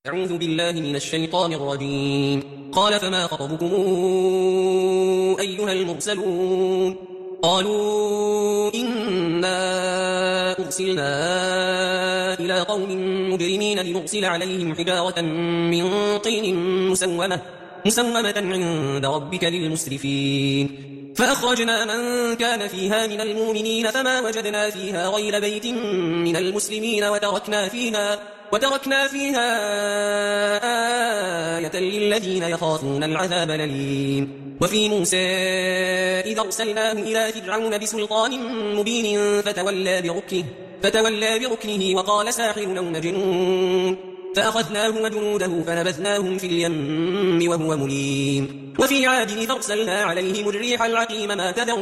أعوذ بالله من الشيطان الرجيم. قال فما خطبكم أيها المرسلون؟ قالوا إنا أرسلنا إلى قوم مجرمين لنرسل عليهم حجارة من طين مسومة عند ربك للمسرفين. فأخرجنا من كان فيها من المؤمنين فما وجدنا فيها غير بيت من المسلمين وتركنا فيها آية للذين يخافون العذاب الأليم. وفي موسى إذا أرسلناه إلى فرعون بسلطان مبين فتولى بركنه وقال ساحر أو مجنون، فأخذناه وجنوده فنبذناهم في اليم وهو مليم. وفي عاد إذ أرسلنا عليهم الريح العقيم ما تذر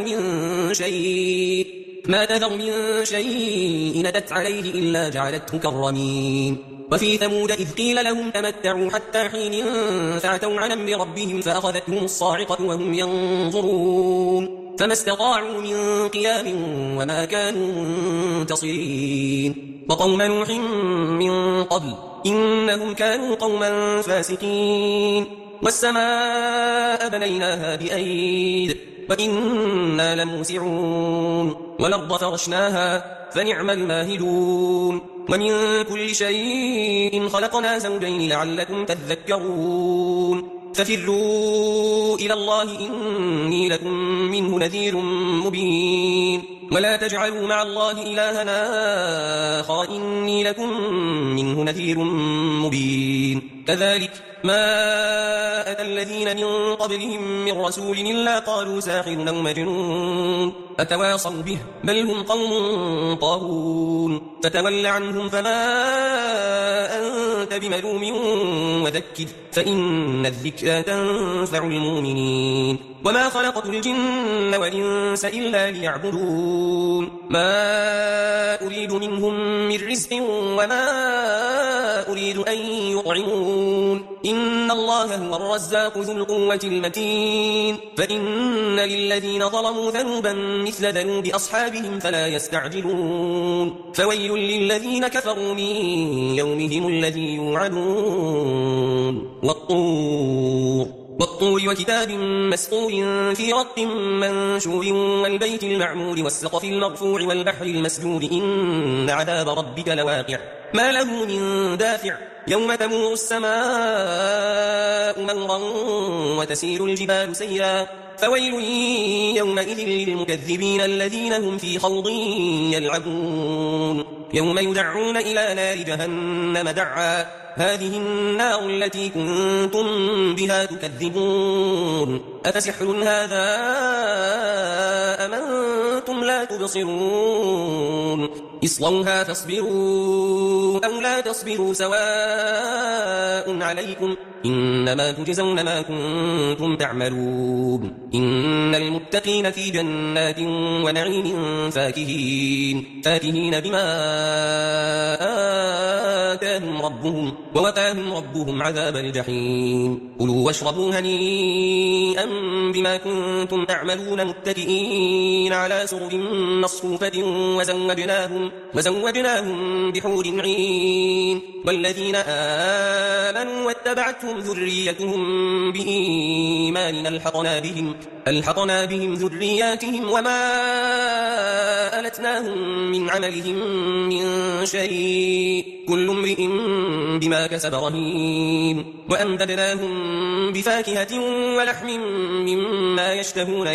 من شيء أتت عليه إلا جعلته كالرميم. وفي ثمود إذ قيل لهم تمتعوا حتى حين فعتوا عن أمر ربهم فأخذتهم الصاعقة وهم ينظرون، فما استطاعوا من قيام وما كانوا منتصرين. وقوم نوح من قبل إنهم كانوا قوما فاسقين. والسماء بنيناها بأيد وإنا لموسعون. والأرض فرشناها فنعم الماهدون. ومن كل شيء خلقنا زوجين لعلكم تذكرون. ففروا إلى الله إني لكم منه نذير مبين. ولا تجعلوا مع الله إلهنا آخر إني لكم منه نذير مبين. كذلك ما أتى الذين من قبلهم من رسول إلا قالوا ساحر أو مجنون أتواصوا به بل هم قوم طاغون. فتول عنهم فما أنت بملوم وذكر فإن الذكرى تنفع المؤمنين. وما خلقت الجن والإنس إلا ليعبدون ما أريد منهم من رزق وما أريد أن يطعمون إن الله هو الرزاق ذو القوة المتين. فإن للذين ظلموا ذنوبا مثل ذنوب أصحابهم فلا يستعجلون. فويل للذين كفروا من يومهم الذي يوعدون. والطور وكتاب مسطور في رق منشور والبيت المعمور والسقف المرفوع والبحر المسجور إن عذاب ربك لواقع ما له من دافع يوم تمور السماء مورا وتسير الجبال سيرا. فويل يومئذ للمكذبين الذين هم في خوض يلعبون. يوم يدعون إلى نار جهنم دعا هذه النار التي كنتم بها تكذبون أفسحر هذا أم أنتم لا تبصرون. اصلوها فاصبروا أو لا تصبروا سواء عليكم إنما تجزون ما كنتم تعملون. إن المتقين في جنات ونعيم فاكهين بما آتاهم ربهم ووقاهم ربهم عذاب الجحيم. كلوا واشربوا هنيئا بما كنتم تعملون متكئين على سرر مصفوفة وزوجناهم بحور عين. والذين آمنوا واتبعتهم ذريتهم بإيمان ألحقنا بهم ذرياتهم وما ألتناهم من عملهم من شيء كل امرئ بما كسب رهين. وأمددناهم بفاكهة ولحم مما يشتهون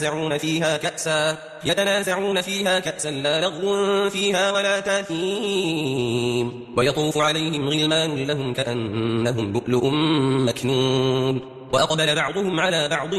يتنازعون فيها كأسا لا لغو فيها ولا تاثيم. ويطوف عليهم غلمان لهم كأنهم لؤلؤ مكنون. وأقبل بعضهم على بعض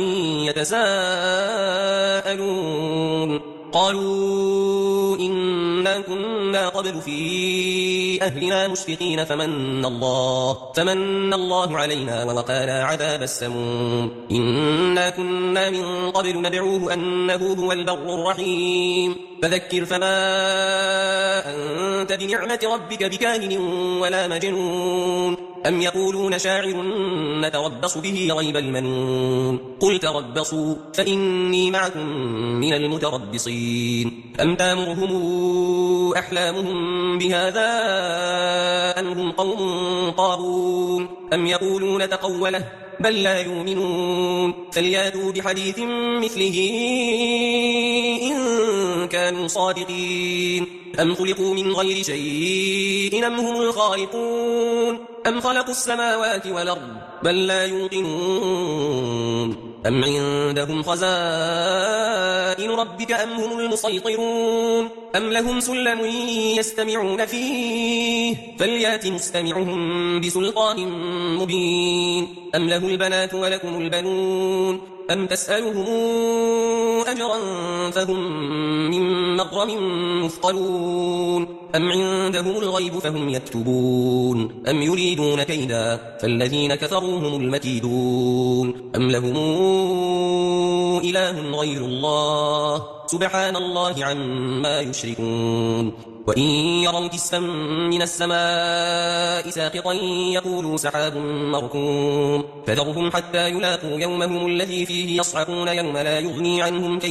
يتساءلون قالوا إنا كنا قبل في أهلنا مشفقين فمن الله علينا ووقانا عذاب السموم. إنا كنا من قبل ندعوه أنه هو البر الرحيم. فذكر فما أنت بنعمة ربك بكاهن ولا مجنون. أم يقولون شاعر نتربص به ريب المنون قل تربصوا فإني معكم من المتربصين أم تامرهم أحلامهم بهذا أم هم قوم طاغون أم يقولون تقوله بل لا يؤمنون فلياتوا بحديث مثله إن كانوا صادقين أم خلقوا من غير شيء أم هم الخالقون أم خلقوا السماوات والأرض بل لا يوقنون أم عندهم خزائن ربك أم هم المسيطرون أم لهم سلم يستمعون فيه فليات مستمعهم بسلطان مبين أم له البنات ولكم البنون أم تسألهم أجرا فهم من مغرم مثقلون أم عندهم الغيب فهم يكتبون أم يريدون كيدا فالذين كفروا هم المكيدون أم لهم إله غير الله سبحان الله عما يشركون وإن يروا كسفا من السماء ساقطا يقولوا سحاب مركوم فذرهم حتى يلاقوا يومهم الذي فيه يصعقون يوم لا يغني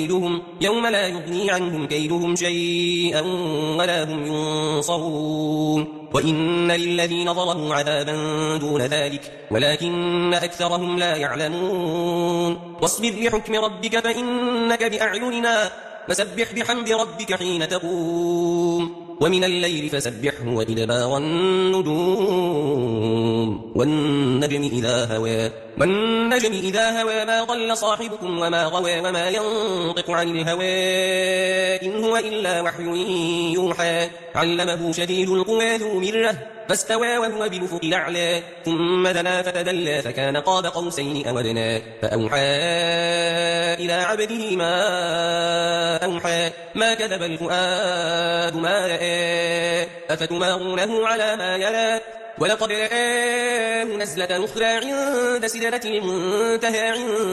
عنهم كيدهم شيئا ولا هم ينصرون وإن للذين ظلموا عذابا دون ذلك ولكن أكثرهم لا يعلمون واصبر لحكم ربك فإنك بأعيننا وسبح بحمد ربك حين تقوم ومن الليل فسبحه وإدبار النجوم والنجم إذا هوى ما ضل صاحبكم وما غوى وما ينطق عن الهوى إن هو إلا وحي يوحى علمه شديد القوى ذو مرة فاستوى وهو بالأفق الأعلى ثم دنا فتدلى فكان قاب قوسين أو أدنى فأوحى إلى عبده ما أوحى ما كذب الفؤاد ما رأى أفتمارونه على ما يرى ولقد رآه نزلة أخرى عند سدرة المنتهى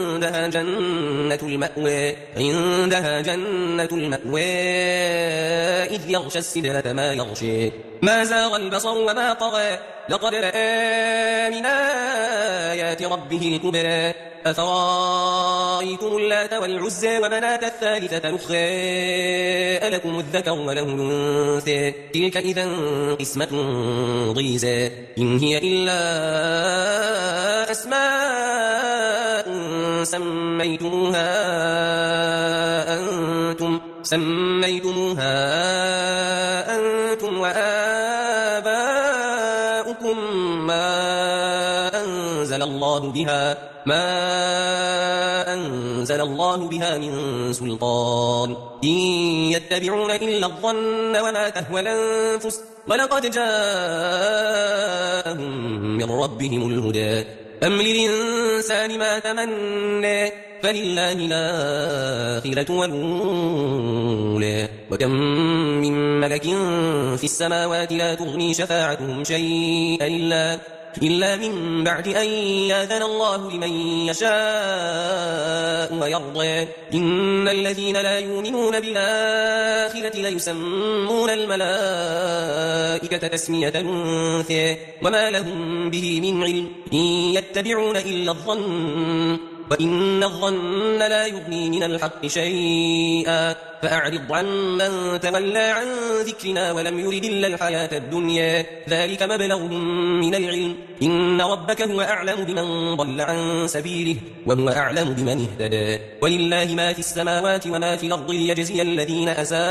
عندها جنة المأوى إذ يغشى السدرة ما يغشى ما زاغ البصر وما طغى لقد رأى من آيات ربه الكبرى أفرأيتم اللات والعزى ومناة الثالثة الأخرى ألكم الذكر وله الأنثى تلك إذا قسمة ضيزى إن هي إلا أسماء سميتموها أنتم وآباؤكم ما أنزل الله بها من سلطان إن يتبعون إلا الظن وما تهوى الأنفس ولقد جاءهم من ربهم الهدى أم للإنسان ما تمنى فلله الآخرة والأولى وكم من ملك في السماوات لا تغني شفاعتهم شيئا إلا من بعد أن يأذن الله لمن يشاء ويرضى إن الذين لا يؤمنون بالآخرة ليسمون الملائكة تسمية الأنثى وما لهم به من علم إن يتبعون إلا الظن وإن الظن لا يغني من الحق شيئا فأعرض عن من تولى عن ذكرنا ولم يرد إلا الحياة الدنيا ذلك مبلغهم من العلم إن ربك هو أعلم بمن ضل عن سبيله وهو أعلم بمن اهتدى ولله ما في السماوات وما في الأرض ليجزي الذين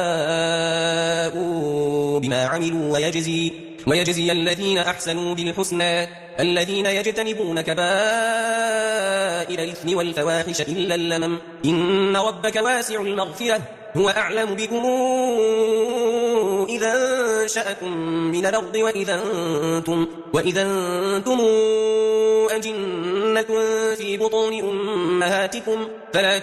أساءوا بما عملوا ويجزي الذين أحسنوا بالحسنى الذين يجتنبون كبائر الإثم والفواحش إلا اللمم إن ربك واسع المغفرة هو أعلم بكم إذا أنشأكم من الأرض وإذا أنتم أجنة في بطون أمهاتكم فلا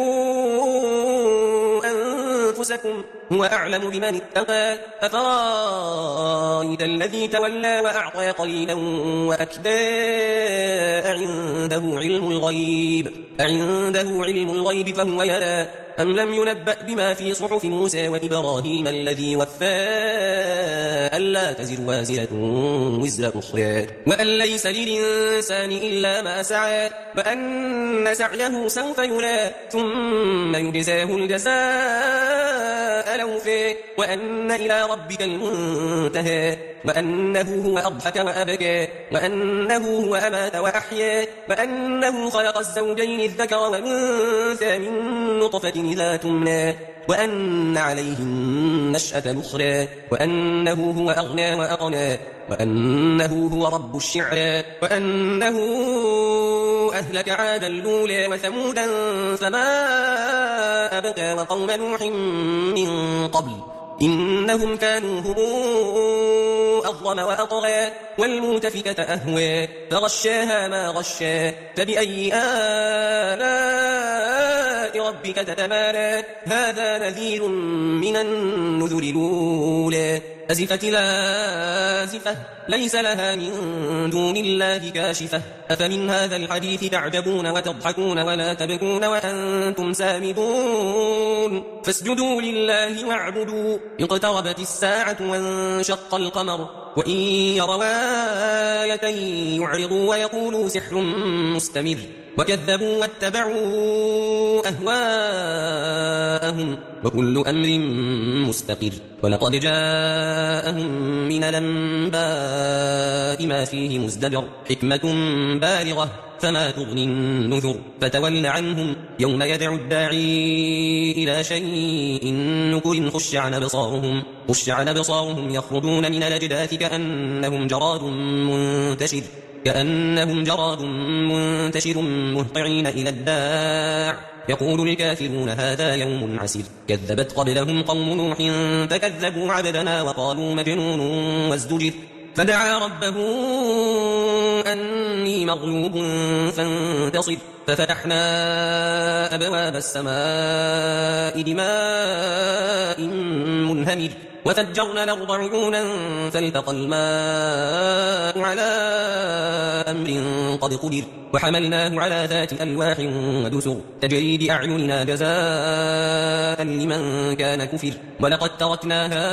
تزكوا أنفسكم هو أعلم بمن اتقى أفرأيت الذي تولى وأعطى قليلا وأكدى أعنده علم الغيب فهو يرى أم لم ينبأ بما في صحف موسى وإبراهيم الذي وفى ألا تزر وازرة وزر أخرى وأن ليس للإنسان إلا ما سعى وأن سعيه سوف يرى ثم يجزاه الجزاء الأوفى وأن إلى ربك المنتهى وأنه هو أضحك وأبكى وأنه هو أمات وأحيا وأنه خلق الزوجين الذكر والأنثى من نطفة إذا تمنى وأن عليه النشأة الأخرى وأنه هو أغنى وأقنى وأنه هو رب الشعرى وأنه أهلك عادا الأولى وثمودا فما أبقى وقوم نوح من قبل إنهم كانوا هم أظلم وأطغى والمؤتفكة أهوى فغشاها ما غشى فبأي آلاء ربك تتمارى هذا نذير من النذر الأولى أزفت الآزفة ليس لها من دون الله كاشفة أفمن هذا الحديث تعجبون وتضحكون ولا تبكون وأنتم سامدون فاسجدوا لله واعبدوا اقتربت الساعة وانشق القمر وإن يروا آية يعرضوا ويقولوا سحر مستمر وكذبوا واتبعوا أهواءهم وكل أمر مستقر ولقد جاءهم من الأنباء ما فيه مزدجر حكمة بالغة فما تغني النذر فتول عنهم يوم يدعو الداعي إلى شيء نكر خش عن أبصارهم يخرجون من الأجداث كأنهم جراد منتشر مهطعين إلى الداع يقول الكافرون هذا يوم عسير كذبت قبلهم قوم نوح فكذبوا عبدنا وقالوا مجنون وازدجر فدعا ربه أني مغلوب فانتصر ففتحنا أبواب السماء بماء منهمر وفجرنا الأرض عيونا فالتقى الماء على أمر قد قدر وحملناه على ذات ألواح ودسر تجري بأعيننا جزاء لمن كان كفر ولقد تركناها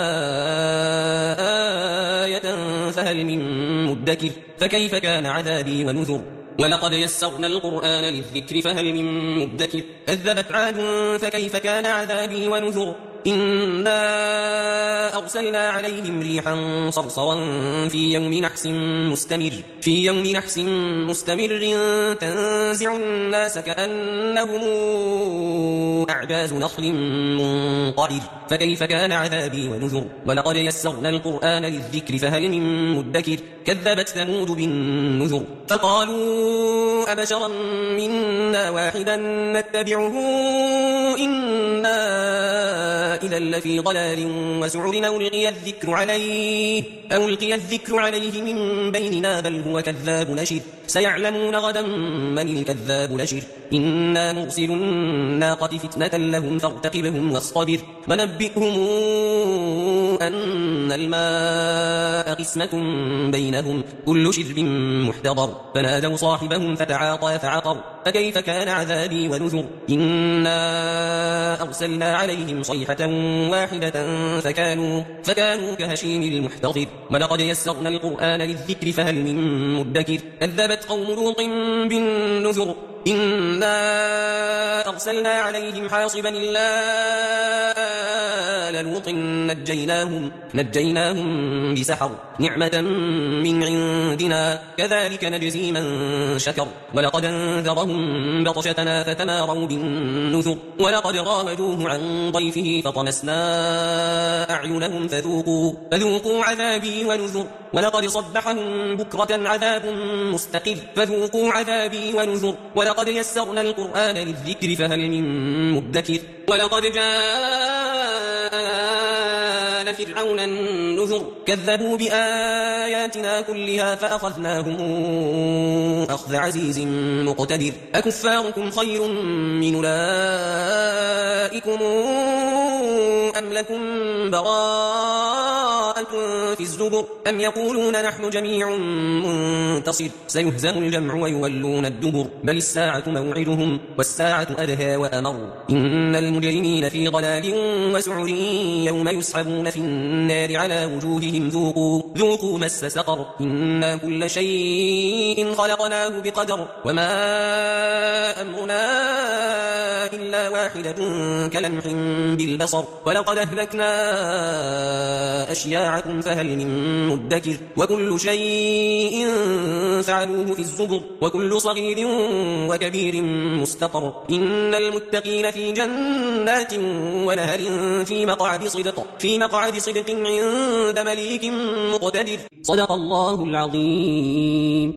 آية فهل من مدكر فكيف كان عذابي ونذر ولقد يسرنا القرآن للذكر فهل من مدكر كذبت عاد فكيف كان عذابي ونذر إنا أرسلنا عليهم ريحا صرصرا في يوم نحس مستمر تنزع الناس كأنهم أعجاز نخل منقعر فكيف كان عذابي ونذر ولقد يسرنا القرآن للذكر فهل من مدكر كذبت ثمود بالنذر فقالوا أبشرا منا واحدا نتبعه إنا إذا لفي ضلال وسعر أو ألقي الذكر عليه من بيننا بل هو كذاب نشر سيعلمون غدا من الكذاب نشر إنا مرسل الناقة فتنة لهم فارتقبهم واصطبر ونبئهم أن الماء قسمة بينهم كل شرب محتضر فنادوا صاحبهم فتعاطى فعقر فكيف كان عذابي ونذر إنا أرسلنا عليهم صيحة واحدة فكانوا كهشيم المحتضر ولقد يسرنا القرآن للذكر فهل من مدكر كذبت قوم لوط بالنذر إنا أرسلنا عليهم حاصبا إلا آل لوط نجيناهم بسحر نعمة من عندنا كذلك نجزي من شكر ولقد انذرهم بطشتنا فتماروا بالنذر ولقد راودوه عن ضيفه فطمسنا أعينهم فذوقوا عذابي ونذر ولقد صبحهم بكرة عذاب مستقر فذوقوا عذابي ونذر ولقد يسرنا القرآن للذكر فهل من مدكر ولقد جاء فرعون النذر كذبوا بآياتنا كلها فأخذناهم أخذ عزيز مقتدر أكفاركم خير من أولئكم أم لكم براءة مفرقة في الزبر أم يقولون نحن جميع منتصر سيهزم الجمع ويولون الدبر بل الساعة موعدهم والساعة أدهى وأمر إن المجرمين في ضلال وسعر يوم يسحبون في النار على وجوههم ذوقوا مس سقر إنا كل شيء خلقناه بقدر وما أمرنا إلا واحدة كلمح بالبصر ولقد أهلكنا أشياعكم فهل من مدكر وكل شيء فعلوه في الزبر وكل صغير وكبير مستقر إن المتقين في جنات ونهر في مقعد صدق عند مليك مقتدر صدق الله العظيم.